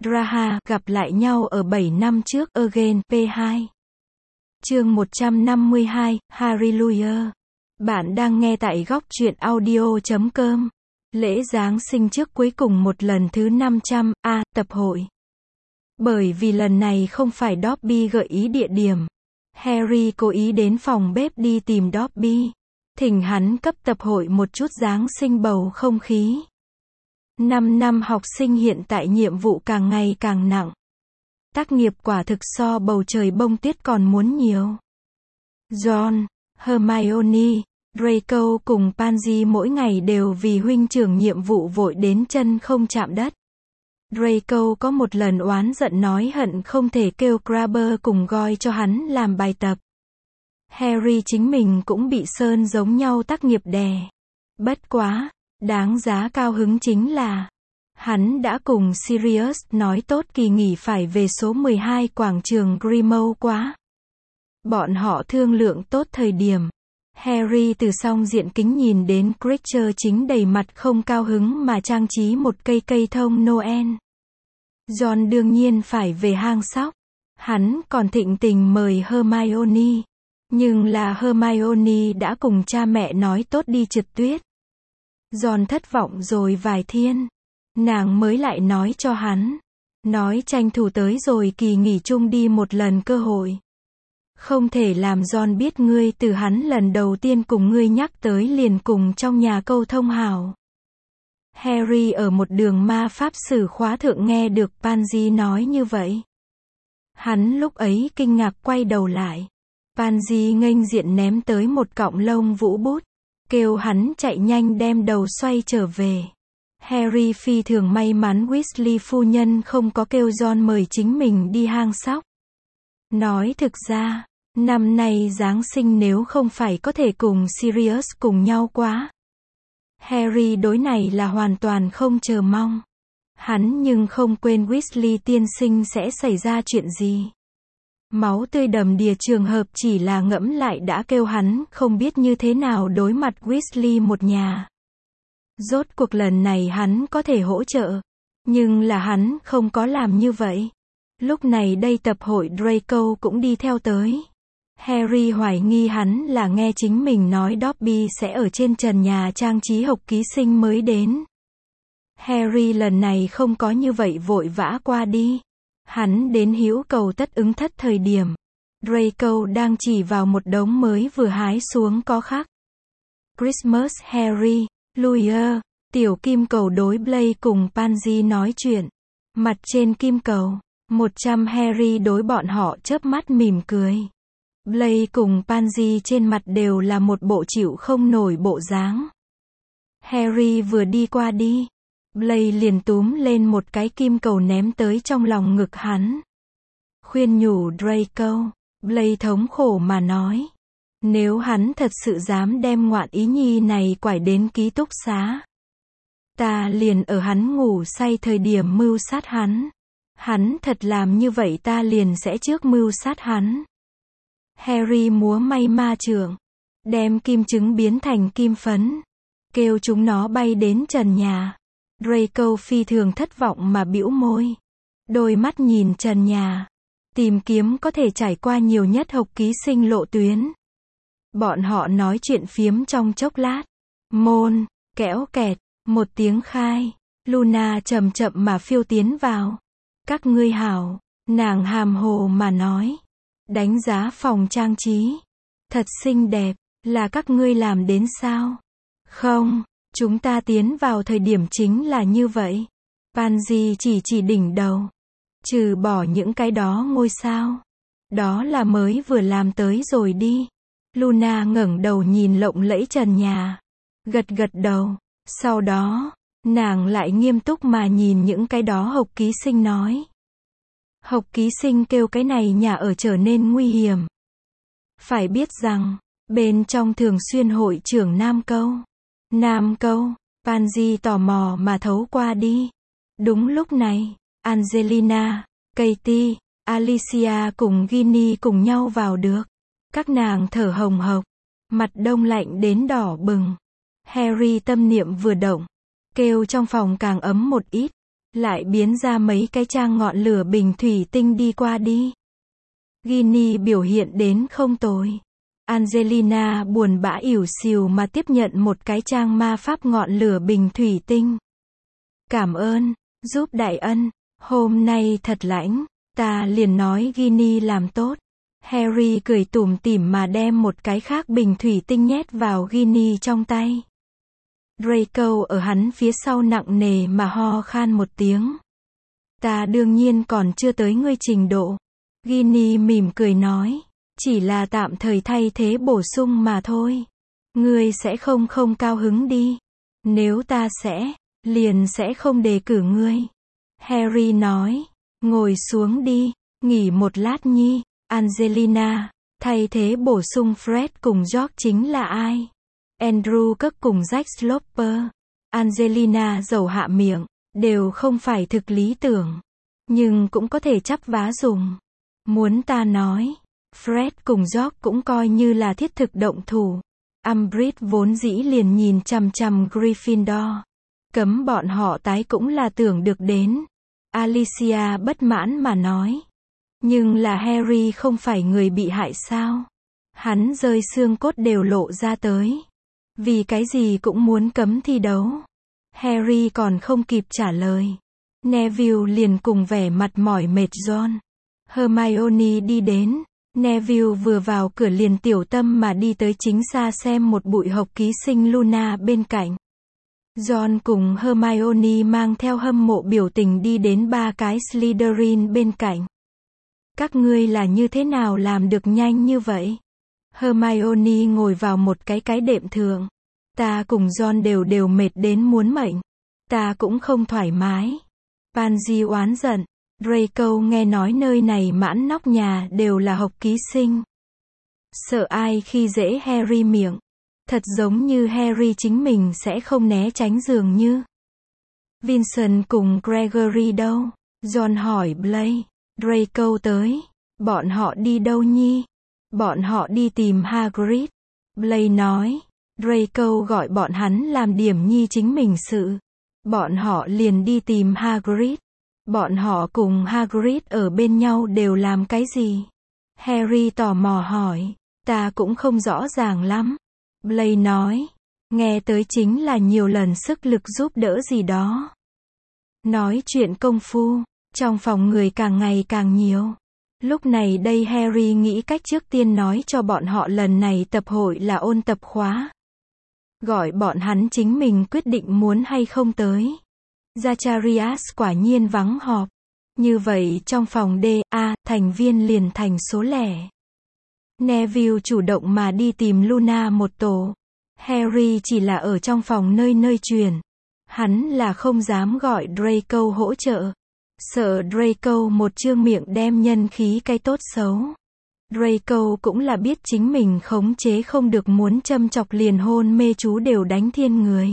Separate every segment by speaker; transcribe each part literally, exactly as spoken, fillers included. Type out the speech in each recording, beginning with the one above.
Speaker 1: Raha gặp lại nhau ở bảy năm trước Again P hai. Chương một trăm năm mươi hai, Hallelujah. Bạn đang nghe tại góc truyện audio chấm com. Lễ Giáng sinh trước cuối cùng một lần thứ năm trăm, A, tập hội. Bởi vì lần này không phải Dobby gợi ý địa điểm. Harry cố ý đến phòng bếp đi tìm Dobby. Thỉnh hắn cấp tập hội một chút Giáng sinh bầu không khí. Năm năm học sinh hiện tại nhiệm vụ càng ngày càng nặng. Tác nghiệp quả thực so bầu trời bông tuyết còn muốn nhiều. Ron, Hermione, Draco cùng Pansy mỗi ngày đều vì huynh trưởng nhiệm vụ vội đến chân không chạm đất. Draco có một lần oán giận nói hận không thể kêu Crabber cùng Goyle cho hắn làm bài tập. Harry chính mình cũng bị Sơn giống nhau tác nghiệp đè. Bất quá, đáng giá cao hứng chính là hắn đã cùng Sirius nói tốt kỳ nghỉ phải về số mười hai quảng trường Grimmauld quá. Bọn họ thương lượng tốt thời điểm. Harry từ song diện kính nhìn đến Creature chính đầy mặt không cao hứng mà trang trí một cây cây thông Noel. Ron đương nhiên phải về hang sóc. Hắn còn thịnh tình mời Hermione. Nhưng là Hermione đã cùng cha mẹ nói tốt đi trượt tuyết. Ron thất vọng rồi vài thiên. Nàng mới lại nói cho hắn. Nói tranh thủ tới rồi kỳ nghỉ chung đi một lần cơ hội. Không thể làm Ron biết ngươi từ hắn lần đầu tiên cùng ngươi nhắc tới liền cùng trong nhà câu thông hảo. Harry ở một đường ma pháp sử khóa thượng nghe được Pansy nói như vậy. Hắn lúc ấy kinh ngạc quay đầu lại. Pansy nghênh diện ném tới một cọng lông vũ bút. Kêu hắn chạy nhanh đem đầu xoay trở về. Harry phi thường may mắn Weasley phu nhân không có kêu Ron mời chính mình đi hang sóc. Nói thực ra, năm nay Giáng sinh nếu không phải có thể cùng Sirius cùng nhau quá. Harry đối này là hoàn toàn không chờ mong. Hắn nhưng không quên Weasley tiên sinh sẽ xảy ra chuyện gì. Máu tươi đầm đìa trường hợp chỉ là ngẫm lại đã kêu hắn không biết như thế nào đối mặt Weasley một nhà. Rốt cuộc lần này hắn có thể hỗ trợ. Nhưng là hắn không có làm như vậy. Lúc này đây tập hội Draco cũng đi theo tới. Harry hoài nghi hắn là nghe chính mình nói Dobby sẽ ở trên trần nhà trang trí hộc ký sinh mới đến. Harry lần này không có như vậy vội vã qua đi. Hắn đến hữu cầu tất ứng thất thời điểm. Draco đang chỉ vào một đống mới vừa hái xuống có khắc. Christmas Harry, Louis, tiểu kim cầu đối Blaise cùng Pansy nói chuyện. Mặt trên kim cầu, một trăm Harry đối bọn họ chớp mắt mỉm cười. Blaise cùng Pansy trên mặt đều là một bộ chịu không nổi bộ dáng. Harry vừa đi qua đi. Blaise liền túm lên một cái kim cầu ném tới trong lòng ngực hắn. Khuyên nhủ Draco. Blaise thống khổ mà nói. Nếu hắn thật sự dám đem ngoạn ý nhi này quải đến ký túc xá. Ta liền ở hắn ngủ say thời điểm mưu sát hắn. Hắn thật làm như vậy ta liền sẽ trước mưu sát hắn. Harry múa may ma trượng. Đem kim trứng biến thành kim phấn. Kêu chúng nó bay đến trần nhà. Draco phi thường thất vọng mà bĩu môi. Đôi mắt nhìn trần nhà. Tìm kiếm có thể trải qua nhiều nhất hộc ký sinh lộ tuyến. Bọn họ nói chuyện phiếm trong chốc lát. Môn, kẽo kẹt, một tiếng khai. Luna chậm chậm mà phiêu tiến vào. Các ngươi hảo, nàng hàm hồ mà nói. Đánh giá phòng trang trí. Thật xinh đẹp, là các ngươi làm đến sao? Không, chúng ta tiến vào thời điểm chính là như vậy. Pansy chỉ chỉ đỉnh đầu. Trừ bỏ những cái đó ngôi sao. Đó là mới vừa làm tới rồi đi. Luna ngẩng đầu nhìn lộng lẫy trần nhà. Gật gật đầu. Sau đó, nàng lại nghiêm túc mà nhìn những cái đó hộc ký sinh nói. Hộc ký sinh kêu cái này nhà ở trở nên nguy hiểm. Phải biết rằng, bên trong thường xuyên hội trưởng Nam Câu. Nam Câu, Pansy tò mò mà thấu qua đi. Đúng lúc này, Angelina, Katie, Alicia cùng Ginny cùng nhau vào được. Các nàng thở hồng hộc, mặt đông lạnh đến đỏ bừng. Harry tâm niệm vừa động, kêu trong phòng càng ấm một ít. lại biến ra mấy cái trang ngọn lửa bình thủy tinh đi qua đi. Ginny biểu hiện đến không tồi. Angelina buồn bã ỉu xìu mà tiếp nhận một cái trang ma pháp ngọn lửa bình thủy tinh. Cảm ơn, giúp đại ân, hôm nay thật lãnh, ta liền nói Ginny làm tốt. Harry cười tủm tỉm mà đem một cái khác bình thủy tinh nhét vào Ginny trong tay. Draco ở hắn phía sau nặng nề mà ho khan một tiếng. Ta đương nhiên còn chưa tới ngươi trình độ. Ginny mỉm cười nói, chỉ là tạm thời thay thế bổ sung mà thôi. Ngươi sẽ không không cao hứng đi. Nếu ta sẽ, liền sẽ không đề cử ngươi. Harry nói, ngồi xuống đi, nghỉ một lát nhi. Angelina, thay thế bổ sung Fred cùng George chính là ai? Andrew Kirk cùng Jack Sloper. Angelina dầu hạ miệng, đều không phải thực lý tưởng. Nhưng cũng có thể chắp vá dùng. Muốn ta nói, Fred cùng George cũng coi như là thiết thực động thủ. Umbridge vốn dĩ liền nhìn chằm chằm Gryffindor. Cấm bọn họ tái cũng là tưởng được đến. Alicia bất mãn mà nói. Nhưng là Harry không phải người bị hại sao? Hắn rơi xương cốt đều lộ ra tới. Vì cái gì cũng muốn cấm thi đấu. Harry còn không kịp trả lời. Neville liền cùng vẻ mặt mỏi mệt Ron. Hermione đi đến. Neville vừa vào cửa liền tiểu tâm mà đi tới chính xa xem một bụi hộc ký sinh Luna bên cạnh. Ron cùng Hermione mang theo hâm mộ biểu tình đi đến ba cái Slytherin bên cạnh. Các ngươi là như thế nào làm được nhanh như vậy? Hermione ngồi vào một cái cái đệm thượng. Ta cùng Ron đều đều mệt đến muốn mệnh. Ta cũng không thoải mái. Pansy oán giận. Draco nghe nói nơi này mãn nóc nhà đều là học ký sinh. Sợ ai khi dễ Harry miệng. Thật giống như Harry chính mình sẽ không né tránh dường như. Vincent cùng Gregory đâu? John hỏi Blaise. Draco tới. Bọn họ đi đâu nhi? Bọn họ đi tìm Hagrid. Blaise nói. Draco gọi bọn hắn làm điểm nhi chính mình sự. Bọn họ liền đi tìm Hagrid. Bọn họ cùng Hagrid ở bên nhau đều làm cái gì? Harry tò mò hỏi. Ta cũng không rõ ràng lắm. Blaise nói. Nghe tới chính là nhiều lần sức lực giúp đỡ gì đó. Nói chuyện công phu. Trong phòng người càng ngày càng nhiều. Lúc này đây Harry nghĩ cách trước tiên nói cho bọn họ lần này tập hội là ôn tập khóa. Gọi bọn hắn chính mình quyết định muốn hay không tới. Zacharias quả nhiên vắng họp. Như vậy trong phòng D, A, thành viên liền thành số lẻ. Neville chủ động mà đi tìm Luna một tổ. Harry chỉ là ở trong phòng nơi nơi truyền. Hắn là không dám gọi Draco hỗ trợ. Sợ Draco một trương miệng đem nhân khí cái tốt xấu. Draco cũng là biết chính mình khống chế không được muốn châm chọc liền hôn mê chú đều đánh thiên người.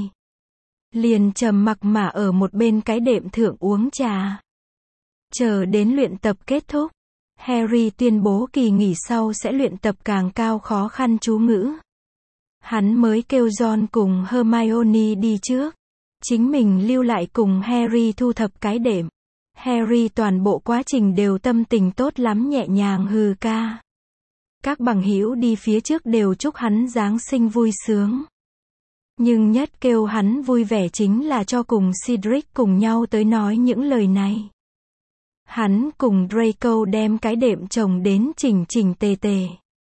Speaker 1: Liền trầm mặc mà ở một bên cái đệm thượng uống trà. Chờ đến luyện tập kết thúc. Harry tuyên bố kỳ nghỉ sau sẽ luyện tập càng cao khó khăn chú ngữ. Hắn mới kêu Ron cùng Hermione đi trước. Chính mình lưu lại cùng Harry thu thập cái đệm. Harry toàn bộ quá trình đều tâm tình tốt lắm nhẹ nhàng hừ ca. Các bằng hữu đi phía trước đều chúc hắn Giáng sinh vui sướng. Nhưng nhất kêu hắn vui vẻ chính là cho cùng Cedric cùng nhau tới nói những lời này. Hắn cùng Draco đem cái đệm chồng đến chỉnh chỉnh tề tề.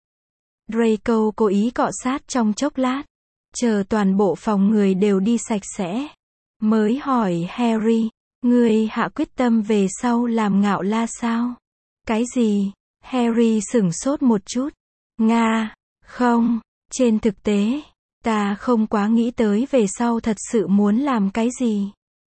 Speaker 1: Draco cố ý cọ sát trong chốc lát. Chờ toàn bộ phòng người đều đi sạch sẽ. Mới hỏi Harry. Ngươi hạ quyết tâm về sau làm ngạo la sao? Cái gì? Harry sửng sốt một chút. Nga, không, trên thực tế, ta không quá nghĩ tới về sau thật sự muốn làm cái gì.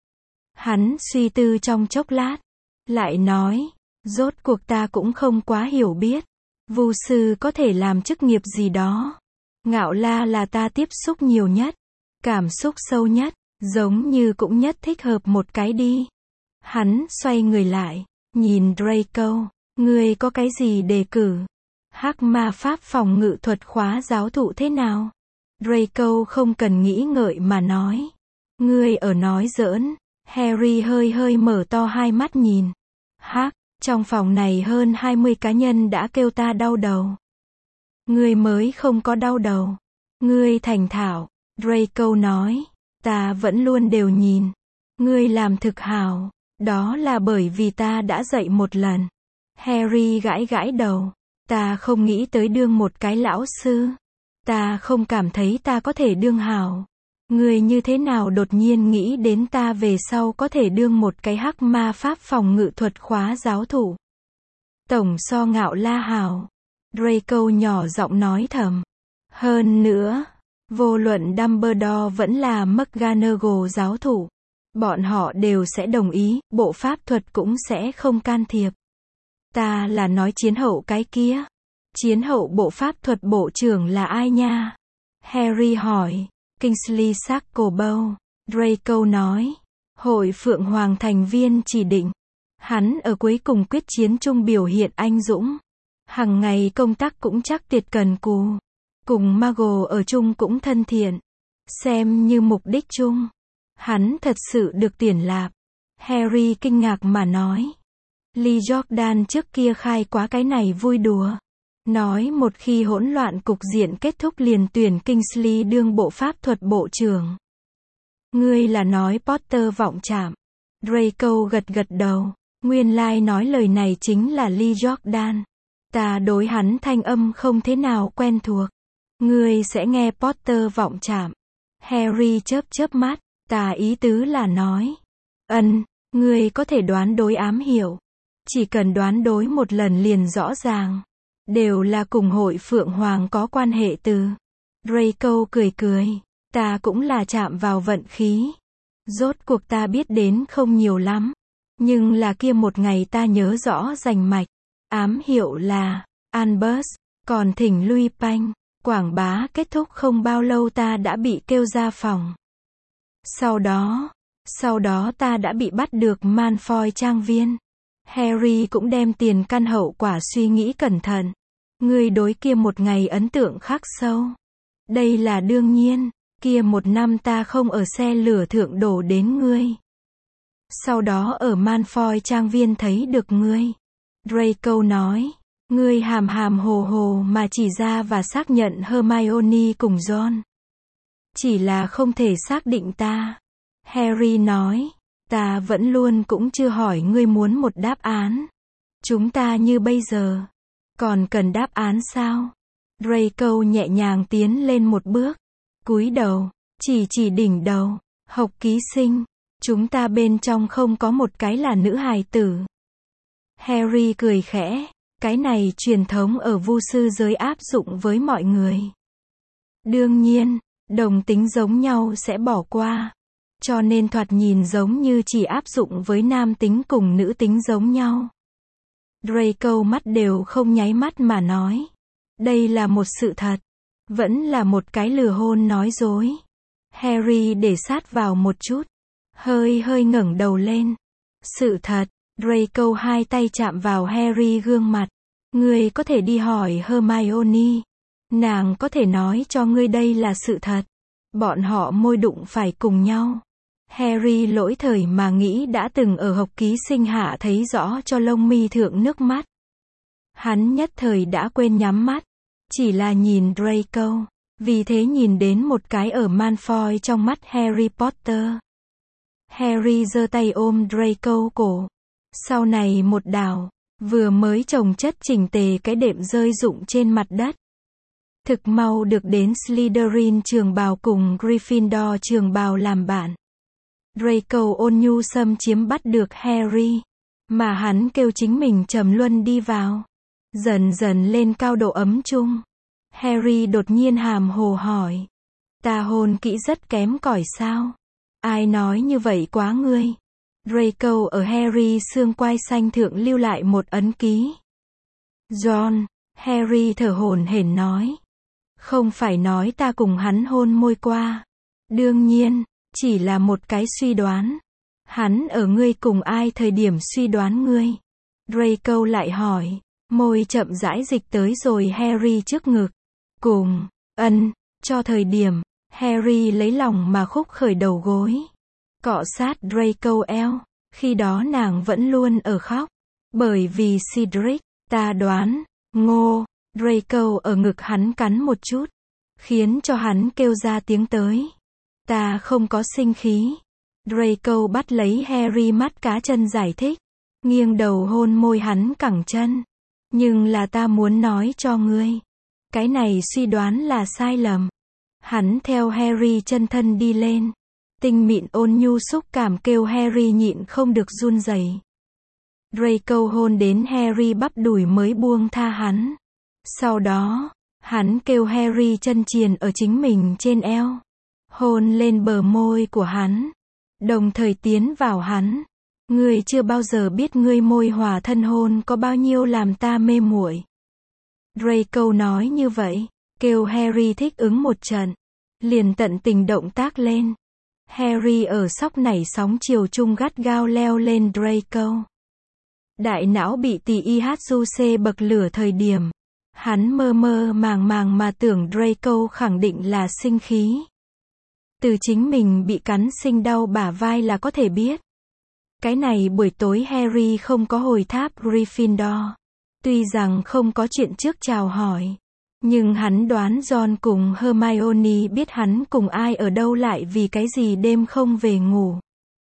Speaker 1: Hắn suy tư trong chốc lát, lại nói, rốt cuộc ta cũng không quá hiểu biết. Vu sư có thể làm chức nghiệp gì đó. Ngạo la là ta tiếp xúc nhiều nhất, cảm xúc sâu nhất. Giống như cũng nhất thích hợp một cái đi. Hắn xoay người lại, nhìn Draco, ngươi có cái gì đề cử? Hắc ma pháp phòng ngự thuật khóa giáo thụ thế nào? Draco không cần nghĩ ngợi mà nói. Ngươi ở nói giỡn, Harry hơi hơi mở to hai mắt nhìn. Hắc, trong phòng này hơn hai mươi cá nhân đã kêu ta đau đầu. Ngươi mới không có đau đầu. Ngươi thành thạo, Draco nói. Ta vẫn luôn đều nhìn. Ngươi làm thực hảo. Đó là bởi vì ta đã dạy một lần. Harry gãi gãi đầu. Ta không nghĩ tới đương một cái lão sư. Ta không cảm thấy ta có thể đương hảo. Ngươi như thế nào đột nhiên nghĩ đến ta về sau có thể đương một cái hắc ma pháp phòng ngự thuật khóa giáo thủ. Tổng so ngạo la hảo. Draco nhỏ giọng nói thầm. Hơn nữa, vô luận Dumbledore vẫn là McGonagall giáo thủ. Bọn họ đều sẽ đồng ý, bộ pháp thuật cũng sẽ không can thiệp. Ta là nói chiến hậu cái kia. Chiến hậu bộ pháp thuật bộ trưởng là ai nha? Harry hỏi. Kingsley Shacklebolt. Draco nói. Hội Phượng Hoàng thành viên chỉ định. Hắn ở cuối cùng quyết chiến chung biểu hiện anh dũng. Hằng ngày công tác cũng chắc tuyệt cần cù. Cùng Muggle ở chung cũng thân thiện. Xem như mục đích chung. Hắn thật sự được tuyển lạp. Harry kinh ngạc mà nói. Lee Jordan trước kia khai quá cái này vui đùa. Nói một khi hỗn loạn cục diện kết thúc liền tuyển Kingsley đương bộ pháp thuật bộ trưởng. Ngươi là nói Potter vọng chạm. Draco gật gật đầu. Nguyên lai nói lời này chính là Lee Jordan. Ta đối hắn thanh âm không thế nào quen thuộc. Ngươi sẽ nghe Potter vọng chạm. Harry chớp chớp mắt. Ta ý tứ là nói. Ân, ngươi có thể đoán đối ám hiểu. Chỉ cần đoán đối một lần liền rõ ràng. Đều là cùng Hội Phượng Hoàng có quan hệ từ. Draco cười cười. Ta cũng là chạm vào vận khí. Rốt cuộc ta biết đến không nhiều lắm. Nhưng là kia một ngày ta nhớ rõ rành mạch. Ám hiệu là Albus. Còn thỉnh Louis Panh. Quảng bá kết thúc không bao lâu ta đã bị kêu ra phòng. Sau đó, sau đó ta đã bị bắt được Malfoy trang viên. Harry cũng đem tiền căn hậu quả suy nghĩ cẩn thận. Ngươi đối kia một ngày ấn tượng khắc sâu. Đây là đương nhiên, kia một năm ta không ở xe lửa thượng đổ đến ngươi. Sau đó ở Malfoy trang viên thấy được ngươi. Draco nói, ngươi hàm hàm hồ hồ mà chỉ ra và xác nhận Hermione cùng Ron. Chỉ là không thể xác định ta. Harry nói, ta vẫn luôn cũng chưa hỏi ngươi muốn một đáp án. Chúng ta như bây giờ. Còn cần đáp án sao? Draco nhẹ nhàng tiến lên một bước. Cúi đầu, chỉ chỉ đỉnh đầu. Học ký sinh. Chúng ta bên trong không có một cái là nữ hài tử. Harry cười khẽ. Cái này truyền thống ở vu sư giới áp dụng với mọi người. Đương nhiên, đồng tính giống nhau sẽ bỏ qua. Cho nên thoạt nhìn giống như chỉ áp dụng với nam tính cùng nữ tính giống nhau. Draco mắt đều không nháy mắt mà nói. Đây là một sự thật. Vẫn là một cái lừa hôn nói dối. Harry để sát vào một chút. Hơi hơi ngẩng đầu lên. Sự thật. Draco hai tay chạm vào Harry gương mặt. Ngươi có thể đi hỏi Hermione. Nàng có thể nói cho ngươi đây là sự thật. Bọn họ môi đụng phải cùng nhau. Harry lỗi thời mà nghĩ đã từng ở học ký sinh hạ thấy rõ cho lông mi thượng nước mắt. Hắn nhất thời đã quên nhắm mắt. Chỉ là nhìn Draco. Vì thế nhìn đến một cái ở Malfoy trong mắt Harry Potter. Harry giơ tay ôm Draco cổ. Sau này một đảo. Vừa mới chồng chất chỉnh tề cái đệm rơi rụng trên mặt đất. Thực mau được đến Slytherin trường bào cùng Gryffindor trường bào làm bạn. Draco ôn nhu xâm chiếm bắt được Harry. Mà hắn kêu chính mình trầm luân đi vào. Dần dần lên cao độ ấm chung. Harry đột nhiên hàm hồ hỏi. Ta hôn kỹ rất kém cỏi sao? Ai nói như vậy quá ngươi? Draco ở Harry xương quai xanh thượng lưu lại một ấn ký. John, Harry thở hổn hển nói. Không phải nói ta cùng hắn hôn môi qua. Đương nhiên, chỉ là một cái suy đoán. Hắn ở ngươi cùng ai thời điểm suy đoán ngươi? Draco lại hỏi. Môi chậm rãi dịch tới rồi Harry trước ngực. Cùng, ân, cho thời điểm, Harry lấy lòng mà khúc khởi đầu gối. cọ sát Draco eo. Khi đó nàng vẫn luôn ở khóc. Bởi vì Cedric, ta đoán, ngô, Draco ở ngực hắn cắn một chút. Khiến cho hắn kêu ra tiếng tới. Ta không có sinh khí. Draco bắt lấy Harry mắt cá chân giải thích. Nghiêng đầu hôn môi hắn cẳng chân. Nhưng là ta muốn nói cho ngươi. Cái này suy đoán là sai lầm. Hắn theo Harry chân thân đi lên. Tinh mịn ôn nhu xúc cảm kêu Harry nhịn không được run rẩy. Draco hôn đến Harry bắp đùi mới buông tha hắn. Sau đó, hắn kêu Harry chân chìền ở chính mình trên eo. Hôn lên bờ môi của hắn. Đồng thời tiến vào hắn. Ngươi chưa bao giờ biết ngươi môi hòa thân hôn có bao nhiêu làm ta mê muội. Draco nói như vậy, kêu Harry thích ứng một trận. Liền tận tình động tác lên. Harry ở sóc nảy sóng chiều chung gắt gao leo lên Draco. Đại não bị tì i hát u xê bậc lửa thời điểm. Hắn mơ mơ màng màng mà tưởng Draco khẳng định là sinh khí. Từ chính mình bị cắn sinh đau bả vai là có thể biết. Cái này buổi tối Harry không có hồi tháp Gryffindor. Tuy rằng không có chuyện trước chào hỏi. Nhưng hắn đoán Ron cùng Hermione biết hắn cùng ai ở đâu lại vì cái gì đêm không về ngủ.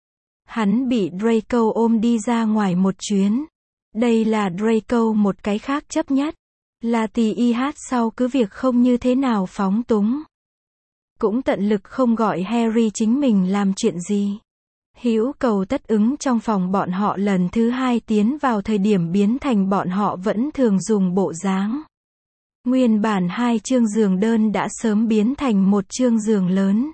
Speaker 1: Hắn bị Draco ôm đi ra ngoài một chuyến. Đây là Draco một cái khác chấp nhất. Là tì i hát sau cứ việc không như thế nào phóng túng. Cũng tận lực không gọi Harry chính mình làm chuyện gì. Hữu cầu tất ứng trong phòng bọn họ lần thứ hai tiến vào thời điểm biến thành bọn họ vẫn thường dùng bộ dáng. Nguyên bản hai chương giường đơn đã sớm biến thành một chương giường lớn.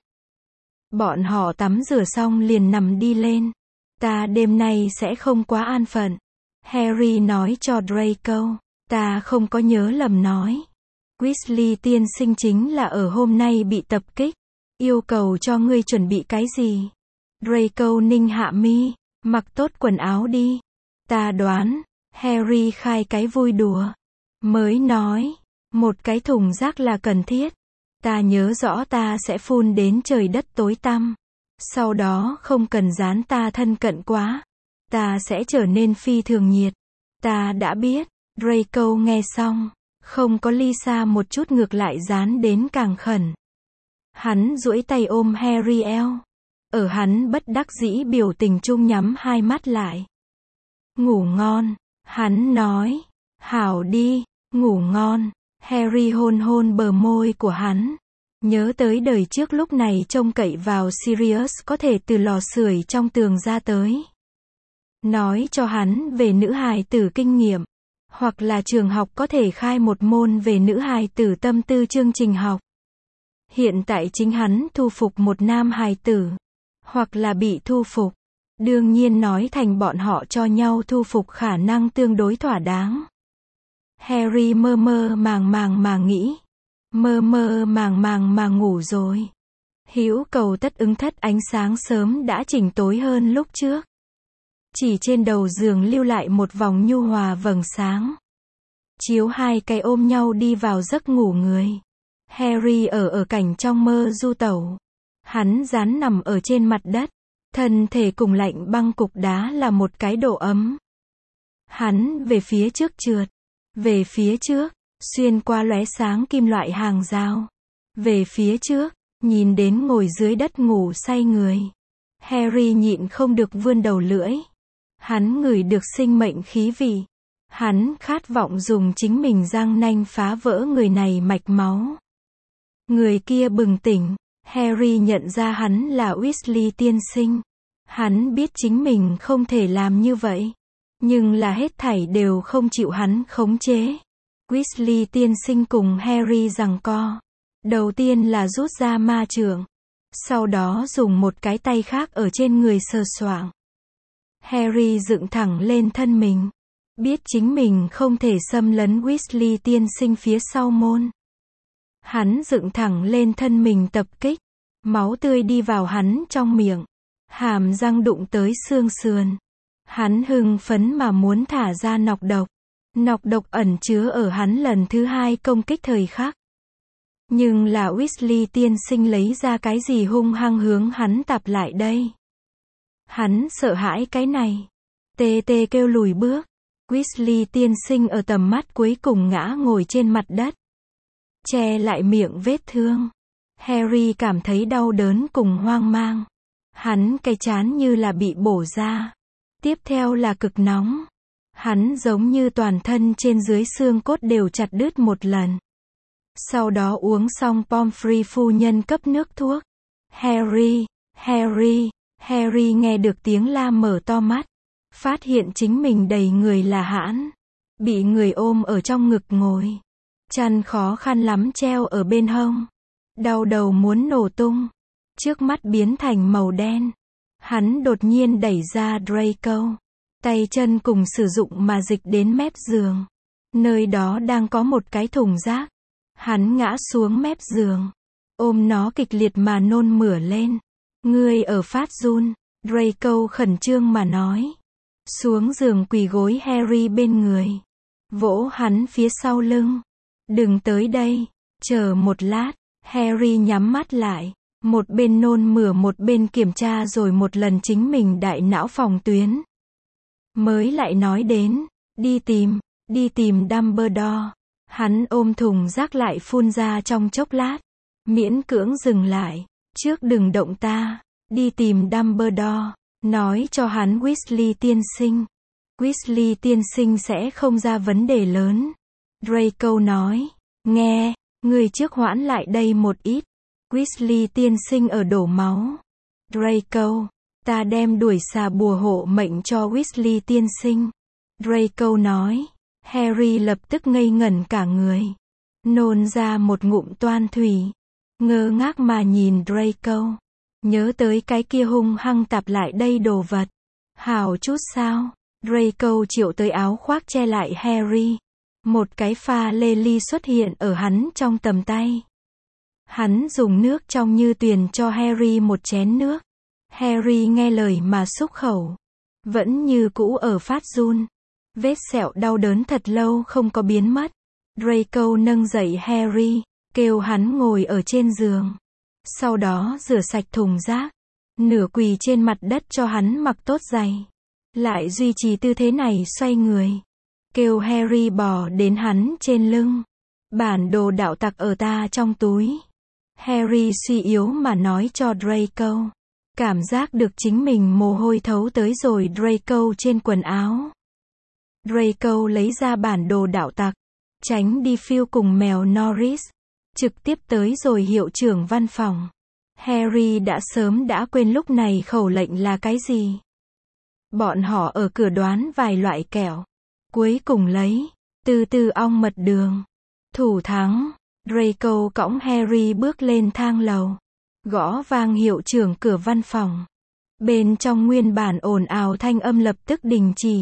Speaker 1: Bọn họ tắm rửa xong liền nằm đi lên. Ta đêm nay sẽ không quá an phận. Harry nói cho Draco. Ta không có nhớ lầm nói. Weasley tiên sinh chính là ở hôm nay bị tập kích. Yêu cầu cho ngươi chuẩn bị cái gì? Draco ninh hạ mi. Mặc tốt quần áo đi. Ta đoán. Harry khai cái vui đùa. Mới nói. Một cái thùng rác là cần thiết. Ta nhớ rõ ta sẽ phun đến trời đất tối tăm. Sau đó không cần dán ta thân cận quá. Ta sẽ trở nên phi thường nhiệt. Ta đã biết. Draco nghe xong. Không có Lisa một chút ngược lại dán đến càng khẩn. Hắn duỗi tay ôm Harry eo. Ở hắn bất đắc dĩ biểu tình chung nhắm hai mắt lại. Ngủ ngon. Hắn nói. Hảo đi. Ngủ ngon. Harry hôn hôn bờ môi của hắn. Nhớ tới đời trước lúc này trông cậy vào Sirius có thể từ lò sưởi trong tường ra tới. Nói cho hắn về nữ hài tử kinh nghiệm. Hoặc là trường học có thể khai một môn về nữ hài tử tâm tư chương trình học. Hiện tại chính hắn thu phục một nam hài tử. Hoặc là bị thu phục. Đương nhiên nói thành bọn họ cho nhau thu phục khả năng tương đối thỏa đáng. Harry mơ mơ màng màng mà nghĩ. Mơ mơ màng màng mà ngủ rồi. Hữu cầu tất ứng thất ánh sáng sớm đã chỉnh tối hơn lúc trước. Chỉ trên đầu giường lưu lại một vòng nhu hòa vầng sáng. Chiếu hai cái ôm nhau đi vào giấc ngủ người. Harry ở ở cảnh trong mơ du tẩu. Hắn dán nằm ở trên mặt đất. Thân thể cùng lạnh băng cục đá là một cái độ ấm. Hắn về phía trước trượt. Về phía trước, xuyên qua lóe sáng kim loại hàng rào. Về phía trước, nhìn đến ngồi dưới đất ngủ say người. Harry nhịn không được vươn đầu lưỡi. Hắn ngửi được sinh mệnh khí vị. Hắn khát vọng dùng chính mình răng nanh phá vỡ người này mạch máu. Người kia bừng tỉnh. Harry nhận ra hắn là Weasley tiên sinh. Hắn biết chính mình không thể làm như vậy. Nhưng là hết thảy đều không chịu hắn khống chế. Weasley tiên sinh cùng Harry giằng co. Đầu tiên là rút ra ma chưởng. Sau đó dùng một cái tay khác ở trên người sờ soạng. Harry dựng thẳng lên thân mình. Biết chính mình không thể xâm lấn Weasley tiên sinh phía sau môn. Hắn dựng thẳng lên thân mình tập kích. Máu tươi đi vào hắn trong miệng. Hàm răng đụng tới xương sườn. Hắn hưng phấn mà muốn thả ra nọc độc. Nọc độc ẩn chứa ở hắn lần thứ hai công kích thời khắc. Nhưng là Weasley tiên sinh lấy ra cái gì hung hăng hướng hắn tạp lại đây. Hắn sợ hãi cái này. Tê tê kêu lùi bước. Weasley tiên sinh ở tầm mắt cuối cùng ngã ngồi trên mặt đất. Che lại miệng vết thương. Harry cảm thấy đau đớn cùng hoang mang. Hắn cái trán như là bị bổ ra. Tiếp theo là cực nóng. Hắn giống như toàn thân trên dưới xương cốt đều chặt đứt một lần. Sau đó uống xong Pomfrey phu nhân cấp nước thuốc. Harry, Harry, Harry nghe được tiếng la mở to mắt. Phát hiện chính mình đầy người là hãn. Bị người ôm ở trong ngực ngồi. Chăn khó khăn lắm treo ở bên hông. Đau đầu muốn nổ tung. Trước mắt biến thành màu đen. Hắn đột nhiên đẩy ra Draco. Tay chân cùng sử dụng mà dịch đến mép giường. Nơi đó đang có một cái thùng rác. Hắn ngã xuống mép giường. Ôm nó kịch liệt mà nôn mửa lên. Ngươi ở phát run. Draco khẩn trương mà nói. Xuống giường quỳ gối Harry bên người. Vỗ hắn phía sau lưng. Đừng tới đây. Chờ một lát. Harry nhắm mắt lại. Một bên nôn mửa một bên kiểm tra rồi một lần chính mình đại não phòng tuyến. Mới lại nói đến. Đi tìm. Đi tìm Dumbledore. Hắn ôm thùng rác lại phun ra trong chốc lát. Miễn cưỡng dừng lại. Trước đừng động ta. Đi tìm Dumbledore. Nói cho hắn Weasley tiên sinh. Weasley tiên sinh sẽ không ra vấn đề lớn. Draco nói. Nghe, người trước hoãn lại đây một ít. Weasley tiên sinh ở đổ máu. Draco. Ta đem đuổi xà bùa hộ mệnh cho Weasley tiên sinh. Draco nói. Harry lập tức ngây ngẩn cả người. Nôn ra một ngụm toan thủy. Ngơ ngác mà nhìn Draco. Nhớ tới cái kia hung hăng tạp lại đây đồ vật. Hảo chút sao? Draco triệu tới áo khoác che lại Harry. Một cái pha lê ly xuất hiện ở hắn trong tầm tay. Hắn dùng nước trong như tuyền cho Harry một chén nước. Harry nghe lời mà xúc khẩu. Vẫn như cũ ở phát run. Vết sẹo đau đớn thật lâu không có biến mất. Draco nâng dậy Harry, kêu hắn ngồi ở trên giường. Sau đó rửa sạch thùng rác. Nửa quỳ trên mặt đất cho hắn mặc tốt giày. Lại duy trì tư thế này xoay người. Kêu Harry bò đến hắn trên lưng. Bản đồ đạo tặc ở ta trong túi. Harry suy yếu mà nói cho Draco. Cảm giác được chính mình mồ hôi thấu tới rồi Draco trên quần áo. Draco lấy ra bản đồ đạo tặc. Tránh đi phiêu cùng mèo Norris. Trực tiếp tới rồi hiệu trưởng văn phòng. Harry đã sớm đã quên lúc này khẩu lệnh là cái gì. Bọn họ ở cửa đoán vài loại kẹo. Cuối cùng lấy. Từ từ ong mật đường. Thủ thắng. Draco cõng Harry bước lên thang lầu. Gõ vang hiệu trưởng cửa văn phòng. Bên trong nguyên bản ồn ào thanh âm lập tức đình chỉ.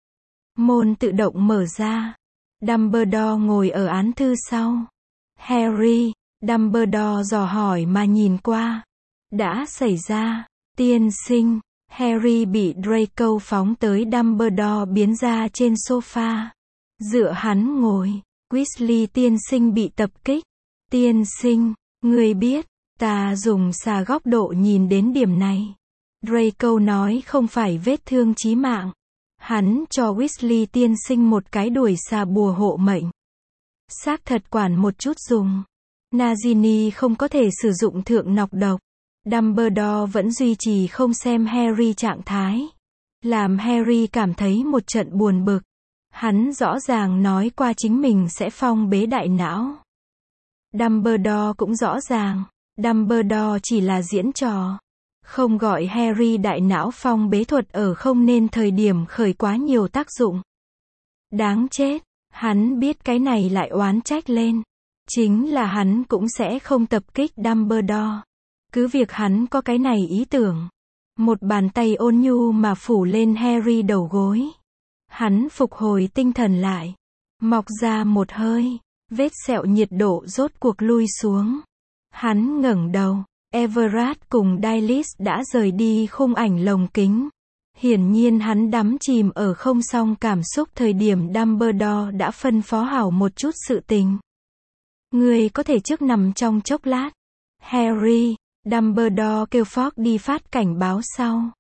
Speaker 1: Môn tự động mở ra. Dumbledore ngồi ở án thư sau. Harry, Dumbledore dò hỏi mà nhìn qua. Đã xảy ra. Tiên sinh. Harry bị Draco phóng tới Dumbledore biến ra trên sofa. Dựa hắn ngồi. Weasley tiên sinh bị tập kích. Tiên sinh, người biết, ta dùng xà góc độ nhìn đến điểm này. Draco nói không phải vết thương chí mạng. Hắn cho Weasley tiên sinh một cái đuổi xà bùa hộ mệnh. Xác thật quản một chút dùng. Nagini không có thể sử dụng thượng nọc độc. Dumbledore vẫn duy trì không xem Harry trạng thái. Làm Harry cảm thấy một trận buồn bực. Hắn rõ ràng nói qua chính mình sẽ phong bế đại não. Dumbledore cũng rõ ràng. Dumbledore chỉ là diễn trò. Không gọi Harry đại não phong bế thuật ở không nên thời điểm khởi quá nhiều tác dụng. Đáng chết. Hắn biết cái này lại oán trách lên. Chính là hắn cũng sẽ không tập kích Dumbledore. Cứ việc hắn có cái này ý tưởng. Một bàn tay ôn nhu mà phủ lên Harry đầu gối. Hắn phục hồi tinh thần lại. Mọc ra một hơi. Vết sẹo nhiệt độ rốt cuộc lui xuống. Hắn ngẩng đầu. Everard cùng Dailis đã rời đi khung ảnh lồng kính. Hiển nhiên hắn đắm chìm ở không song cảm xúc thời điểm Dumbledore đã phân phó hảo một chút sự tình. Người có thể trước nằm trong chốc lát. Harry, Dumbledore kêu Fawkes đi phát cảnh báo sau.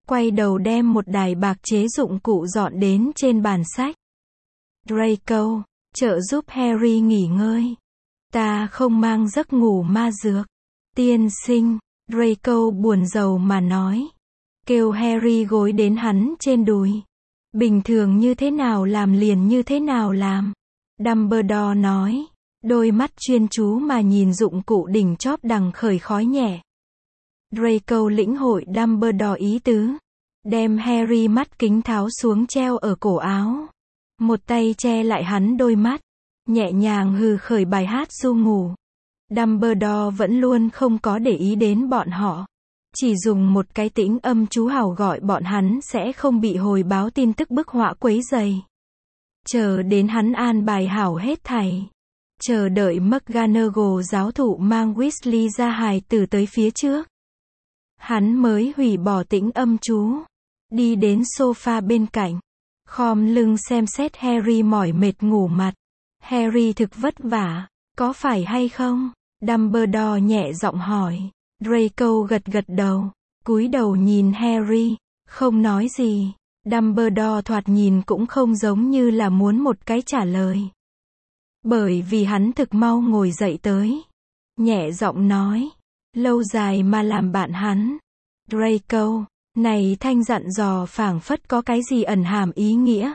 Speaker 1: quay đầu đem một đài bạc chế dụng cụ dọn đến trên bàn sách. Draco, trợ giúp Harry nghỉ ngơi. Ta không mang giấc ngủ ma dược. Tiên sinh, Draco buồn rầu mà nói. Kêu Harry gối đến hắn trên đùi. Bình thường như thế nào làm liền như thế nào làm. Dumbledore nói. Đôi mắt chuyên chú mà nhìn dụng cụ đỉnh chóp đằng khởi khói nhẹ. Draco lĩnh hội Dumbledore ý tứ. Đem Harry mắt kính tháo xuống treo ở cổ áo. Một tay che lại hắn đôi mắt. Nhẹ nhàng hừ khởi bài hát ru ngủ. Dumbledore vẫn luôn không có để ý đến bọn họ. Chỉ dùng một cái tĩnh âm chú hào gọi bọn hắn sẽ không bị hồi báo tin tức bức họa quấy rầy. Chờ đến hắn an bài hảo hết thảy. Chờ đợi McGonagall giáo thụ mang Weasley ra hài tử tới phía trước. Hắn mới hủy bỏ tĩnh âm chú. Đi đến sofa bên cạnh. Khom lưng xem xét Harry mỏi mệt ngủ mặt. Harry thực vất vả, có phải hay không? Dumbledore nhẹ giọng hỏi. Draco gật gật đầu, cúi đầu nhìn Harry, không nói gì. Dumbledore thoạt nhìn cũng không giống như là muốn một cái trả lời. Bởi vì hắn thực mau ngồi dậy tới. Nhẹ giọng nói, lâu dài mà làm bạn hắn. Draco, này thanh dặn dò phảng phất có cái gì ẩn hàm ý nghĩa.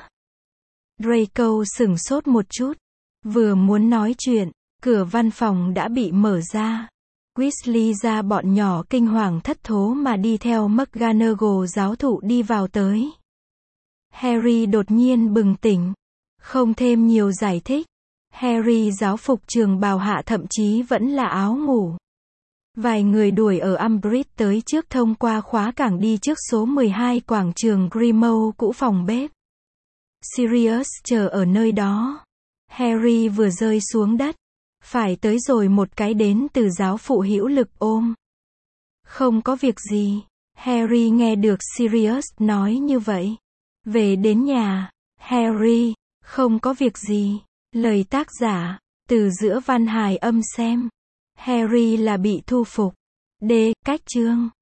Speaker 1: Draco sửng sốt một chút. Vừa muốn nói chuyện, cửa văn phòng đã bị mở ra. Weasley ra bọn nhỏ kinh hoàng thất thố mà đi theo McGonagall giáo thụ đi vào tới. Harry đột nhiên bừng tỉnh. Không thêm nhiều giải thích. Harry giáo phục trường bào hạ thậm chí vẫn là áo ngủ. Vài người đuổi ở Umbridge tới trước thông qua khóa cảng đi trước số mười hai quảng trường Grimmauld cũ phòng bếp. Sirius chờ ở nơi đó. Harry vừa rơi xuống đất. Phải tới rồi một cái đến từ giáo phụ hữu lực ôm. Không có việc gì. Harry nghe được Sirius nói như vậy. Về đến nhà. Harry, không có việc gì. Lời tác giả, từ giữa văn hài âm xem. Harry là bị thu phục. D. Cách chương